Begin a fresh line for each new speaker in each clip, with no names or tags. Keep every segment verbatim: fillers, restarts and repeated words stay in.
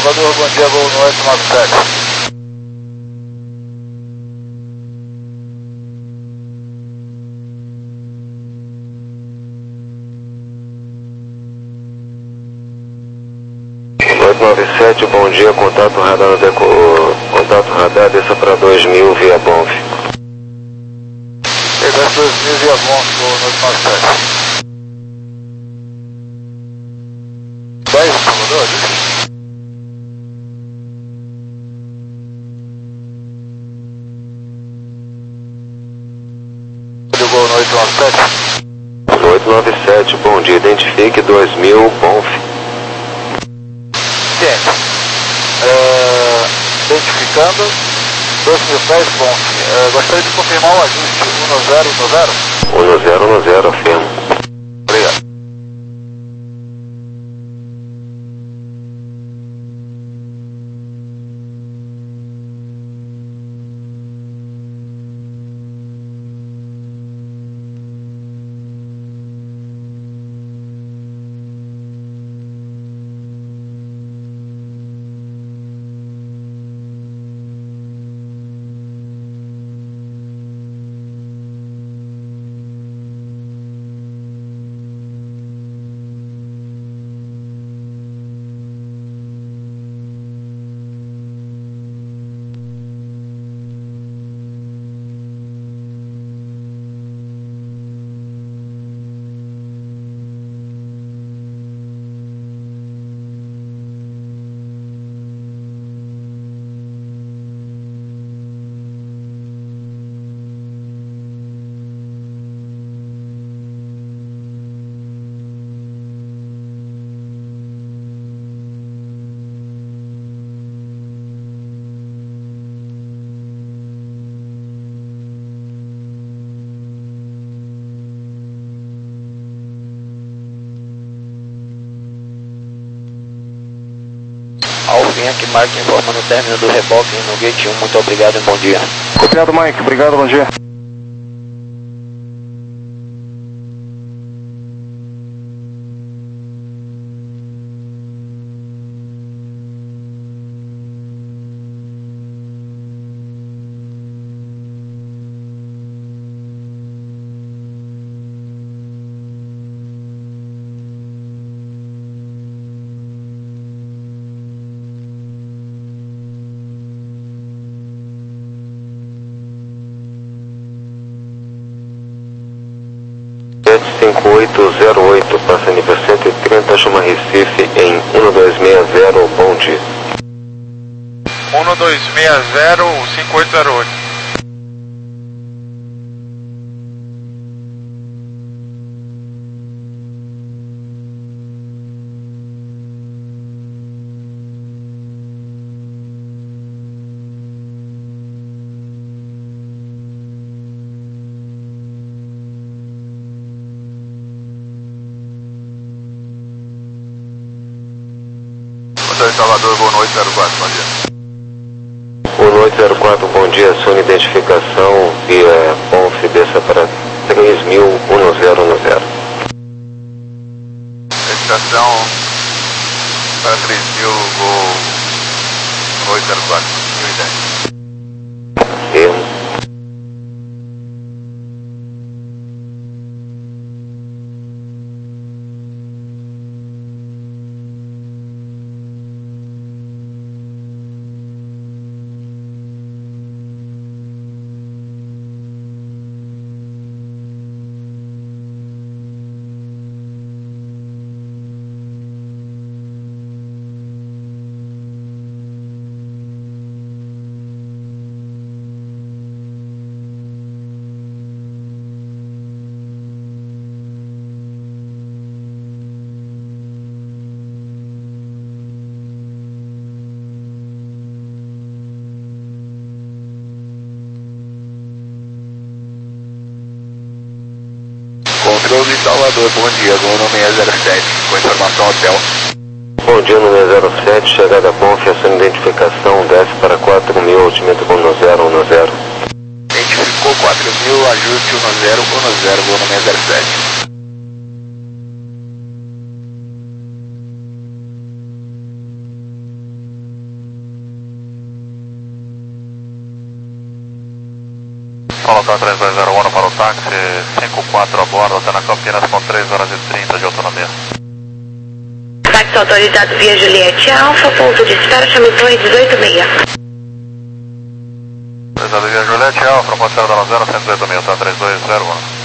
Salvador, bom dia, voo no oito nove sete.
oito nove sete, bom dia, contato radar no deco... contato radar, desça para dois mil via Bonf.
Desce dois mil via Bonf, voo no oito nove sete. dez, Salvador, voo no oito nove sete.
oito nove sete, bom dia, identifique dois mil Bonf.
Uh, identificando dois mil pés, bom, uh, gostaria de confirmar o ajuste um zero um zero.
um zero um zero, afirmo.
Obrigado.
Alvinha que marca informa no término do reboque no gate um, muito obrigado e bom dia.
Copiado, Mike, obrigado, bom dia.
sete cinco oito zero oito, passa nível cento e trinta, chama Recife em um dois seis zero, bom dia.
um dois seis zero cinco oito zero oito. Salvador, voo no oito zero quatro, bom dia.
um oito zero quatro, bom dia, sua identificação via Bonf, desça para três mil um zero um zero.
Estação para três mil, voo no oito zero quatro, mil e dez.
Erro.
Controle Salvador, bom dia, voo no seis zero sete, com informação hotel.
Bom dia, no seis zero sete, chegada Bonf, a sua identificação desce para quatro mil, altimento voo no zero um zero.
Identificou quatro mil, ajuste um zero um zero, voo no seis zero sete. Paulo Hotel três dois zero um para o táxi, cinco quatro a bordo, até na Campinas com três horas e trinta de autonomia.
Táxi autorizado via Juliette Alfa, ponto de espera, chame dois dezoito seis.
Autorizado via Juliette Alfa, promoção da zero cento e dezoito mil, tá três dois zero um.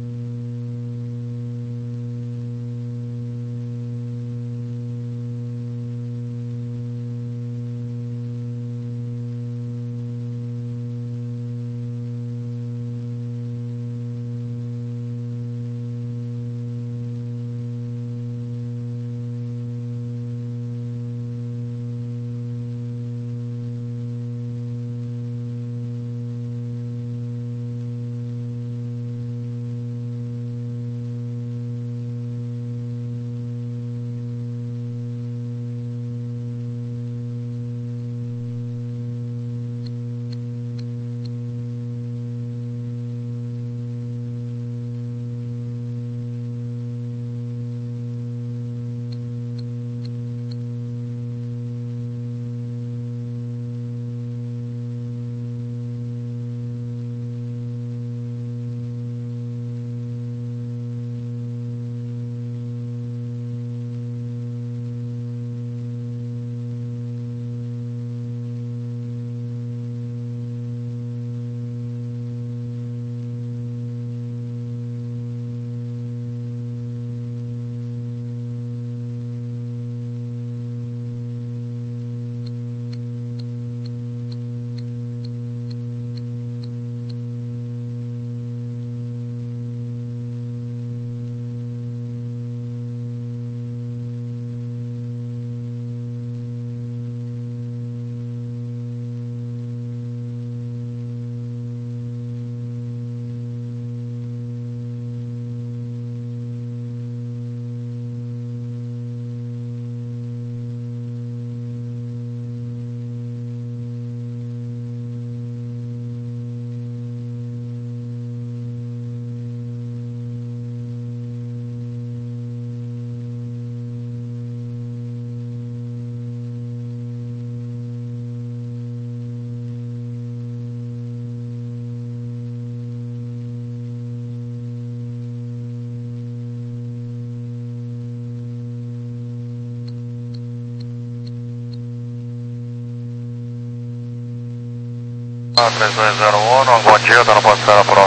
três dois zero um, bom dia, tá no ponto de espera pronto.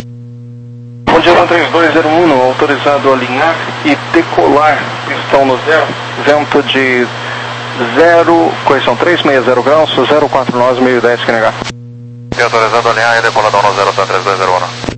Bom dia, três dois zero um, autorizado a alinhar e decolar, pistão no zero, vento de zero, correção três seis zero graus, zero quatro nove, meio dez, Q N H.
E autorizado a alinhar e decoladão no zero, tá três dois zero um.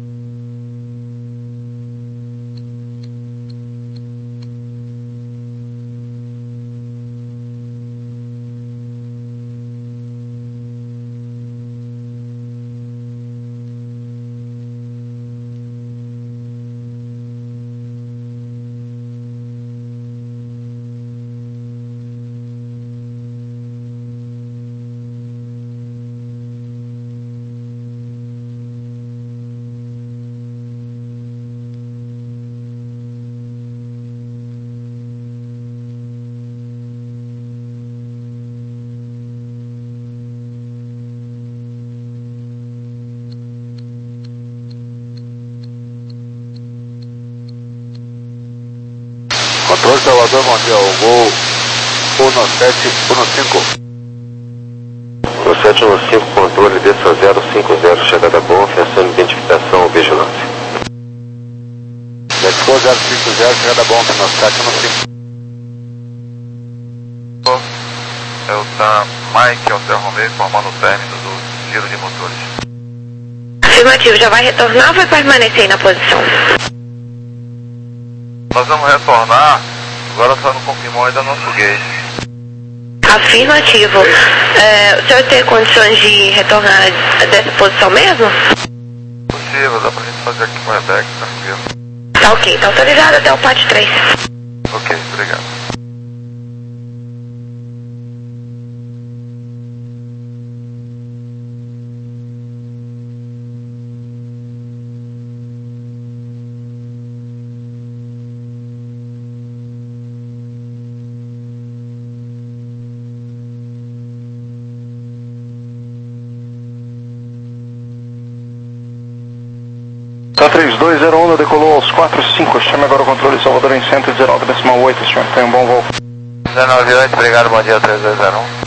Controle Salvador, bom dia, o voo um sete um cinco.
um sete um cinco, controle desça zero cinco zero, chegada bom, ação de identificação, vigilância.
Mexico zero cinco zero, chegada bom, no sete um cinco. É o tá Mike Alter Romeo informando o término do giro de motores.
Afirmativo, já vai retornar ou vai permanecer aí na posição?
Nós vamos retornar, agora só não confirmou ainda nosso gate.
Afirmativo. É, o senhor tem condições de retornar dessa posição mesmo?
Possível, dá pra gente fazer aqui com o Rebeca, tranquilo.
Tá ok, tá autorizado até o P A T três.
Ok, obrigado.
três dois zero um decolou aos quatro cinco. Chame agora o controle Salvador em cento e dezenove vírgula oito, senhor. Tenha um bom voo.
dezenove oito, obrigado, bom dia, três dois zero um.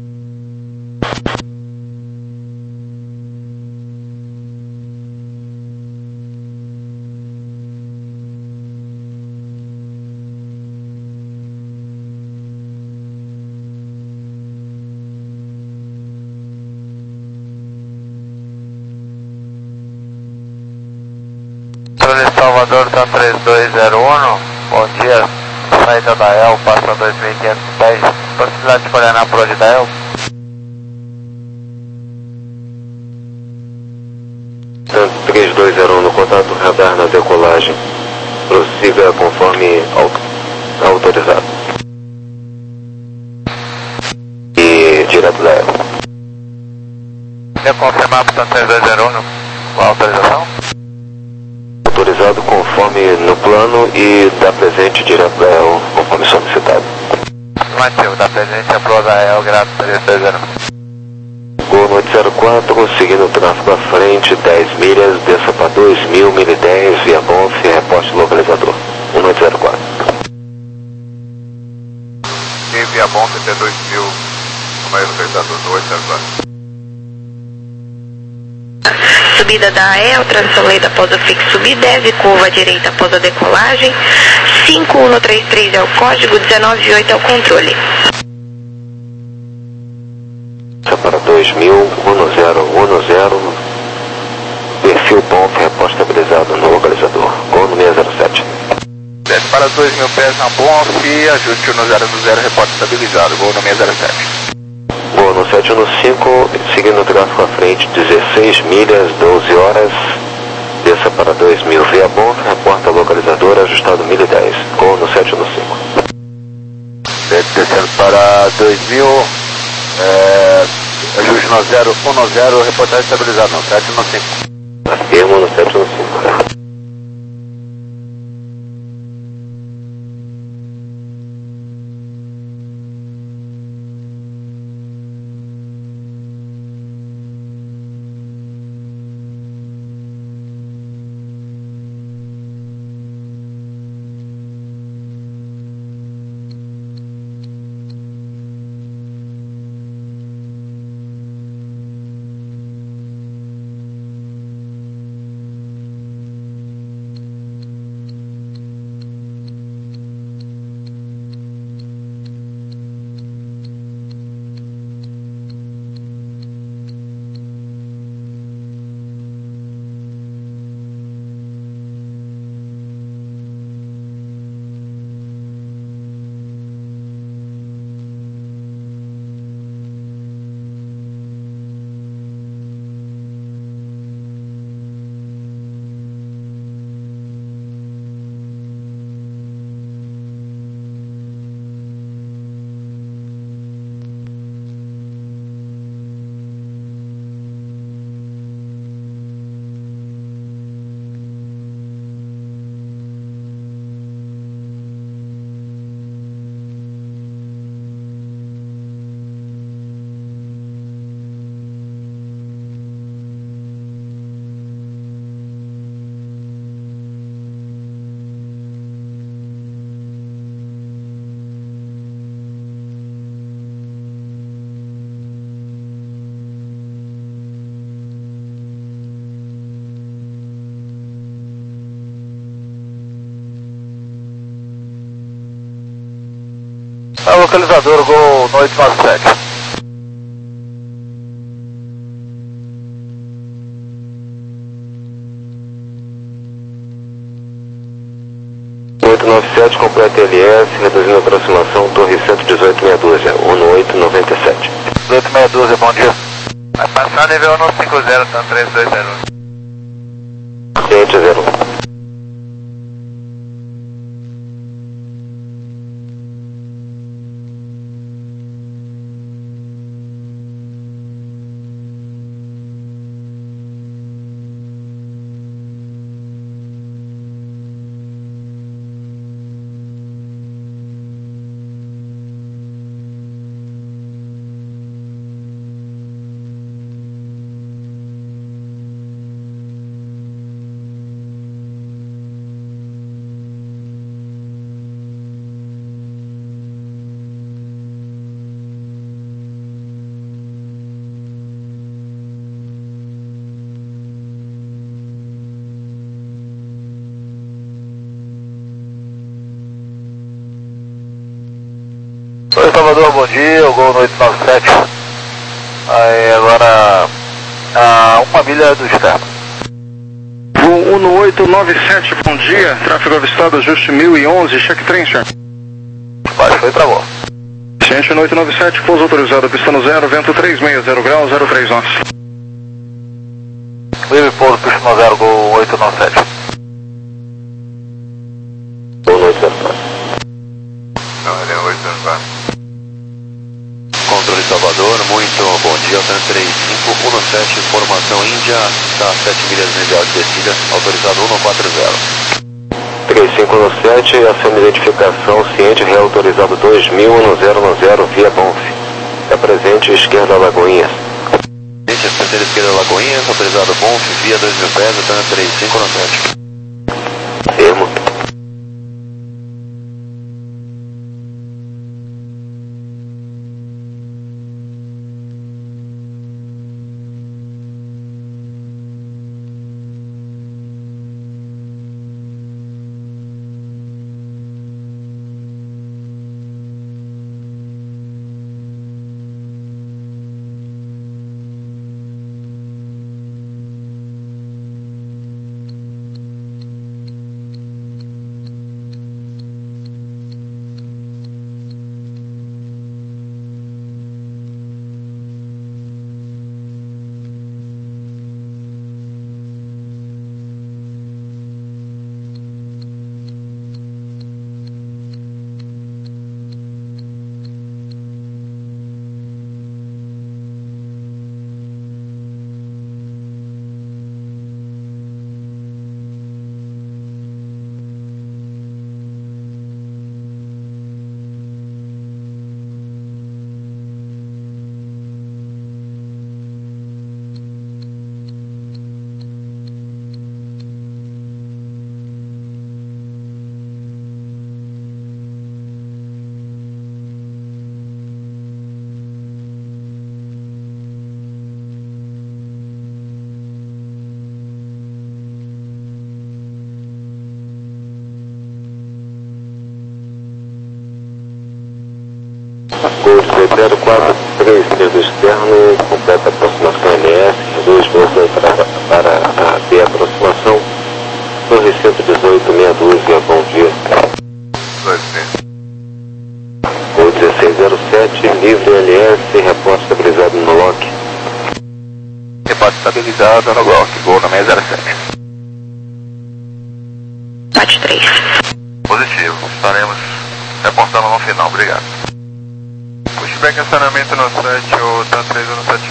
Salvador, tá três dois zero um, bom dia, saída da E L, passa dois mil quinhentos e dez, possibilidade de colher na prod da E L.
três dois zero um no contato radar na decolagem, prossiga conforme autorizado. E direto da E L.
Quer confirmar para três dois zero um com a autorização?
Autorizado conforme no plano e dá presente direto da E L, conforme solicitado.
Afirmativo, dá presente a prova da E L, graças a três dois zero um.
Gol noite zero quatro, seguindo o tráfego à frente, dez milhas, desça para dois mil, mil e dez, via Bonf, reposte localizador. um noite zero quatro.
E via Bonf, T dois mil, como é o localizador do oito zero quatro.
Subida da E L, transição lenta após o fixo subir, deve curva à direita após a decolagem, cinco um três três é o código, dezenove oito é o controle.
Para dois mil, um zero um zero, perfil Bonf, reposte estabilizado no localizador, gol no seis zero sete.
Desce para dois mil pés na Bonf, ajuste no zero zero, reporte estabilizado, gol no seis zero sete.
Gol no sete um cinco, seguindo o tráfego à frente, dezesseis milhas, doze horas, desça para dois mil via Bonf, reporta localizador, ajustado mil e dez, gol no sete um cinco.
Descendo para dois mil, é, ajuste no zero um zero, reportagem estabilizado, não, sete um cinco.
Afirmo no sete um cinco.
É o localizador, gol noite nove sete.
oito nove sete, completa L S, reduzindo a aproximação, torre cento e dezoito meia dúzia, um oito nove sete.
dezoito meia dúzia, bom dia. Vai passar nível um cinco zero, tá três dois zero um.
sete zero um.
Salvador, bom dia, o Gol no oito nove sete. Aí agora, a uma milha do externo.
Gol um no oito nove sete, bom dia, tráfego avistado, ajuste mil e onze, check trem, senhor.
Baixou e travou.
Ciente no oito nove sete, pouso autorizado, pista no zero, vento três seis zero graus, zero três onze.
Livre pouso, pista no zero, Gol oito nove sete.
Gol oito zero quatro.
Não, ele é oito zero quatro.
Controle Salvador, muito bom dia, Altan três cinco um sete, formação Índia, está sete milhas medial de descida, autorizado um quatro zero.
três cinco um sete, ação de identificação, ciente, reautorizado dois mil, um zero via Bonf. É presente, esquerda Lagoinhas.
Ciente, esquerda esquerda Lagoinhas, autorizado Bonf, via dois mil pés, Altan três cinco um sete.
Termo. Gol zero quatro três, do externo, completa a aproximação L S, dois voos para, para a B aproximação, Torre cento e dezoito, meia dúzia, bom dia. Gol dezesseis zero sete, livre L S, repórter estabilizado no lock.
Repórter estabilizado no lock, Gol no seis zero sete.
Bate três.
Positivo, estaremos reportando no final, obrigado. Pushback acionamento no sete, o T A três um sete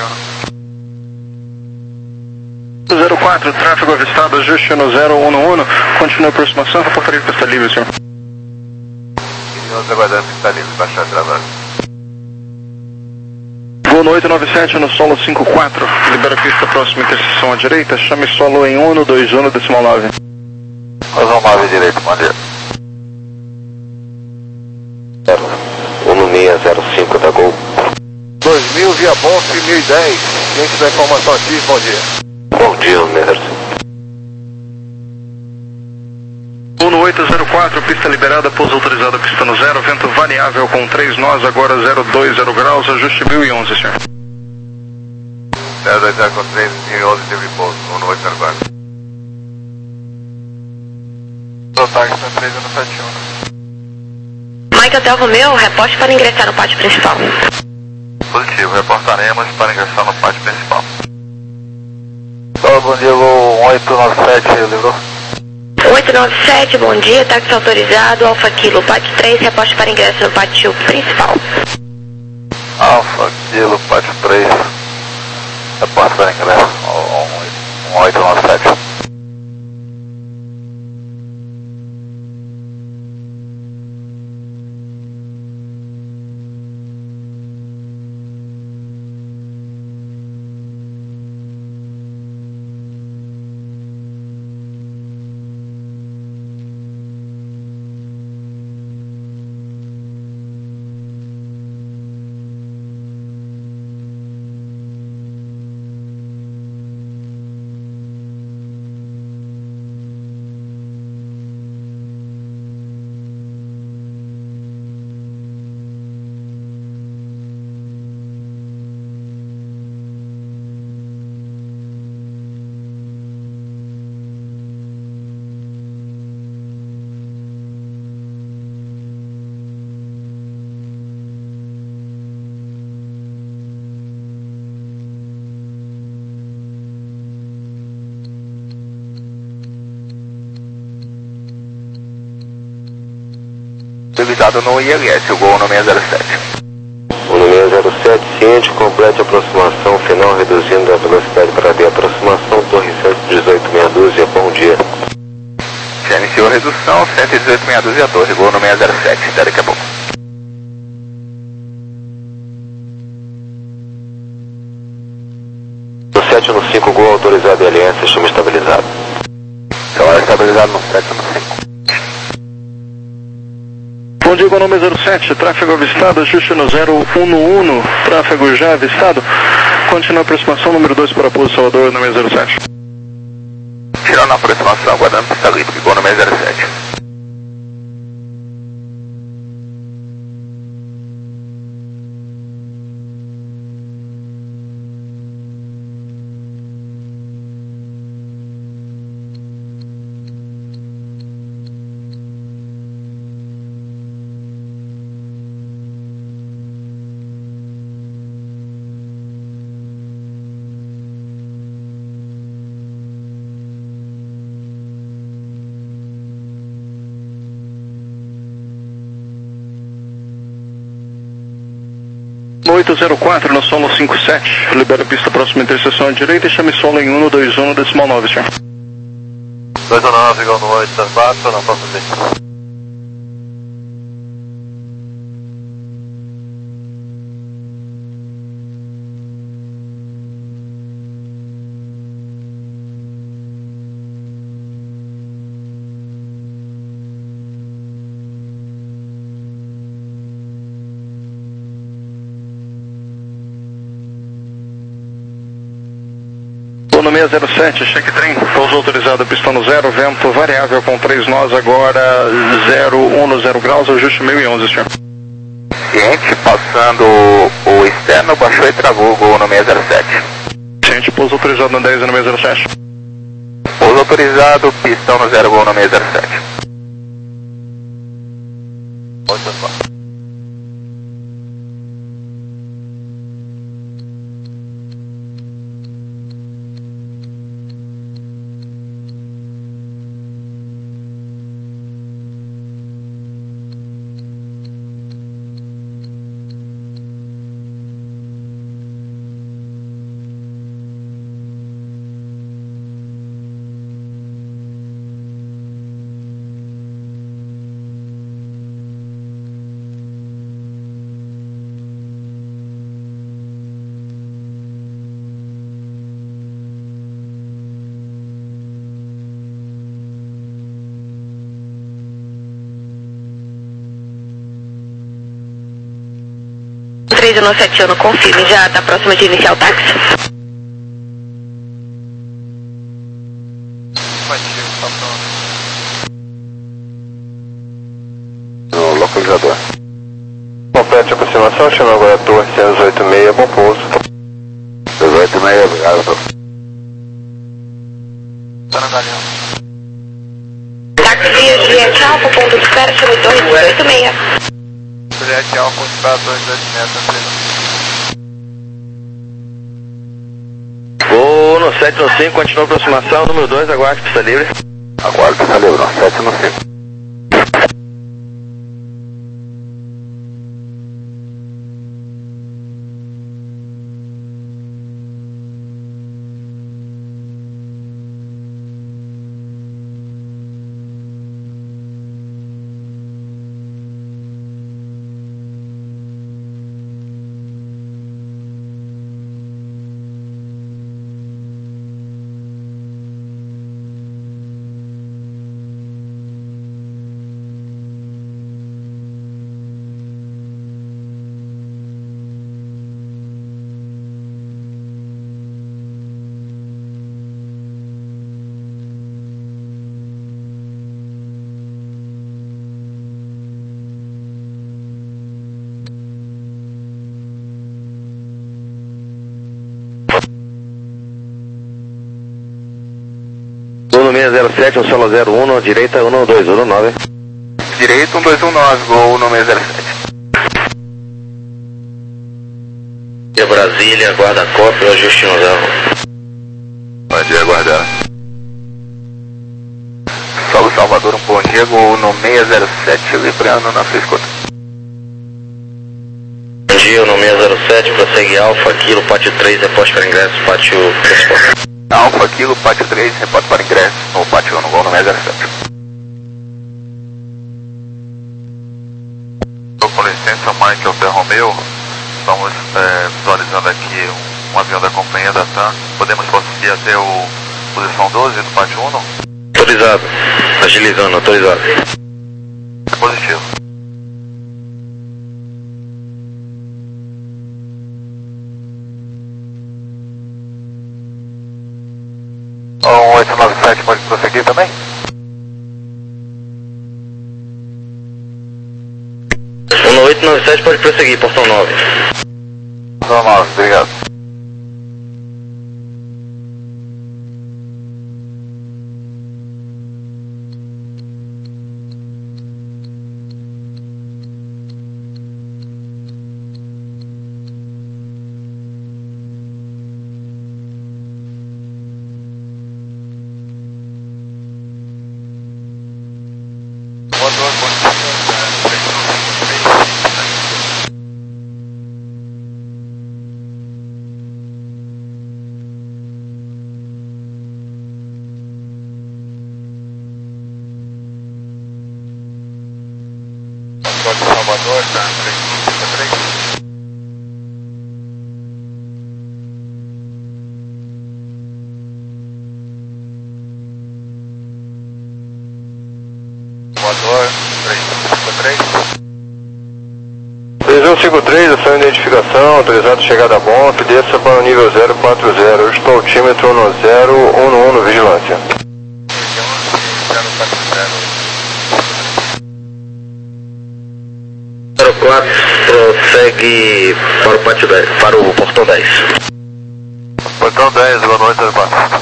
um.
zero quatro, tráfego avistado, ajuste no zero um um, continua a aproximação, reportaria que está livre, senhor.
E nós aguardamos que está livre, baixar a travada.
Voo no oito nove sete, no solo cinco quatro, libera a pista próxima interseção à direita, chame solo em um dois um decimal nove.
Nós vamos nove direito, bom dia.
um seis zero cinco da Gol.
dois mil via Bonf mil e dez, ciente da informação aqui, bom dia.
Bom dia, Mercy.
um no oito zero quatro, pista liberada, pouso autorizado, pista no zero, vento variável com três nós, agora zero dois zero graus, ajuste mil e onze, senhor.
zero dois zero com três, mil e onze, livre pouso, um no oito zero quatro. Total, está três um sete um.
Mike Hotel Romeo, reporte para ingressar no pátio principal.
Positivo, reportaremos para ingressar no pátio principal. Olá, bom dia, Gol oito nove sete, livrou?
oito nove sete, bom dia, táxi autorizado, Alfa Kilo, pátio três, reporte para ingresso no pátio principal.
Alfa Kilo, pátio três, reporte para ingresso, um oito nove sete. autorizado no I L S, o Gol no seis zero sete.
O no seis zero sete, ciente, complete a aproximação final, reduzindo a velocidade para de aproximação, torre cento e dezoito meia dúzia, bom dia.
Já iniciou a redução, cento e dezoito meia dúzia, torre, Gol no seis zero sete, até daqui a pouco.
No sete no cinco, Gol autorizado e L S, sistema estabilizado.
Então, estabilizado no sete no cinco.
Bom dia, Gol nome zero sete, tráfego avistado, ajuste no zero um um, tráfego já avistado, continua a aproximação, número dois para Pouso Salvador, no seis zero sete.
Tirando a aproximação, aguardando pista livre, Gol no seis zero sete.
oito zero quatro, nós somos cinco sete, libera a pista próxima interseção à direita e chame solo em um dois um, decimal nove, senhor.
dois um nove, Gol no oito, baixa, não posso ver.
No seis zero sete, cheque trem, pouso autorizado, pistão no zero, vento variável com três nós, agora zero um no zero graus, ajuste mil e onze, senhor.
Ciente, passando o externo, baixou e travou o Gol no seis zero sete.
Ciente, pouso autorizado no dez e no seis zero sete.
Pouso autorizado, pistão no zero, Gol no seis zero sete.
oito quatro.
três um sete um, confirme, já está próximo de iniciar o táxi.
No localizador. Complete a aproximação, chama agora a torre cento e dezoito meia, bom pouso. dezoito meia, obrigado.
Tá na galinha.
Táxi via Juliette Alfa, ponto de espera, chama torre dezoito meia.
Juliette Alfa, para dois dois metros.
Gol no sete no cinco, continua a aproximação, número dois, aguarde pista livre.
Aguarde pista livre, no sete no cinco.
Gol no seis zero sete, um solo zero um, direita um dois um nove.
Direito um dois um nove, Gol no seis zero sete.
E Brasília, guarda cópia, ajuste no zero.
Bom dia, aguardar.
Solo Salvador, um bom dia, Gol no seis zero sete, librando na sua escuta.
sete, prossegue Alfa, Kilo, pátio três, reposte para ingresso, pátio transporte.
Alfa, Kilo, pátio três, reporte para ingresso no pátio um, no voo no zero sete. Com licença, Mike Alfa Romeo, estamos é, visualizando aqui um, um avião da companhia da TAM. Podemos prosseguir até o posição doze do pátio um?
Autorizado, agilizando, autorizado.
Positivo. um oito nove sete pode prosseguir também?
um oito nove sete pode prosseguir, portão nove.
Portão nove, obrigado. Salvador, tá? três cinco três. Salvador, três cinco três.
três um cinco três, ação de identificação, autorizado chegada a ponto, desça para o nível zero quatro zero, estou altímetro no zero um no um no vigilância.
zero quatro zero.
zero quatro, prossegue para o pátio dez, para o portão dez.
Portão dez, boa noite, zero quatro.